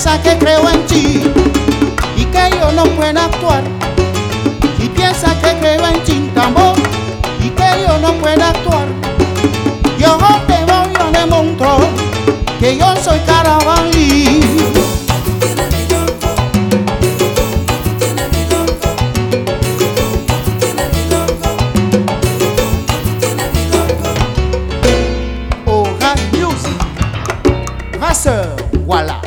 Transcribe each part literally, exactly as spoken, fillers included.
piensa que creo en ti y que yo no puedo actuar, si piensa que creo en ti, tambor, y que yo no puedo actuar, yo te voy a demostrar que yo soy Carabalí. Voilà.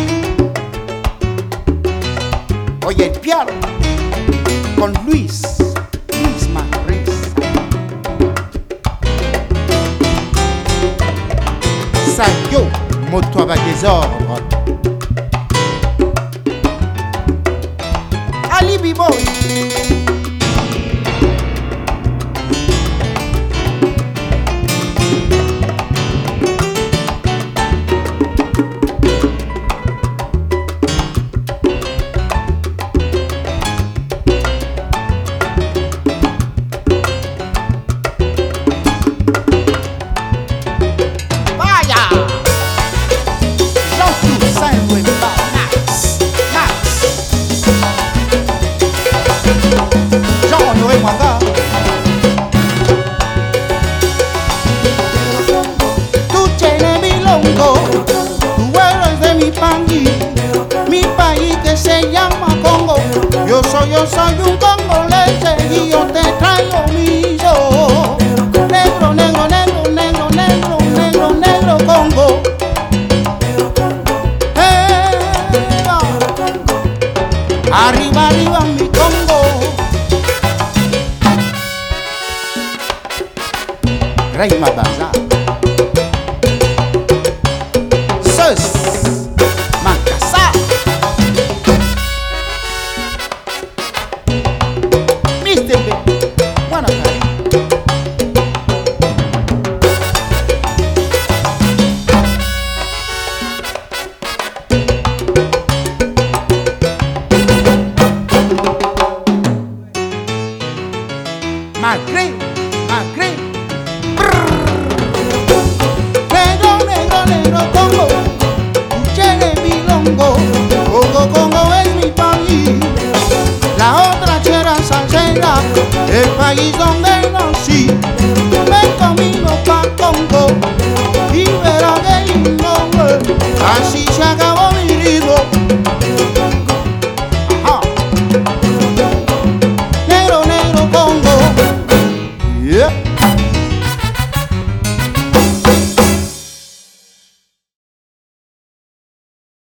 Oye el piano con Luis, Luis Manriz. Sayo, moto avec des ordres. Alibi Boy. Tú tienes milongo, tú eres de mi país, mi país que se llama Congo. Yo soy, yo soy un congolese y yo te traigo mi yo. Negro, negro, negro, negro, negro, negro, negro Congo. Hey, arriba, arriba mi Congo. Rey Mabaza Sus Mancasa mister B Guanacari Magre, Magre. Negro, negro, negro Congo, Uchele milongo, Congo, Congo es mi país. La otra chera salsera, el país donde nací. Ven conmigo pa' Congo y verás que lindo, así se acaba.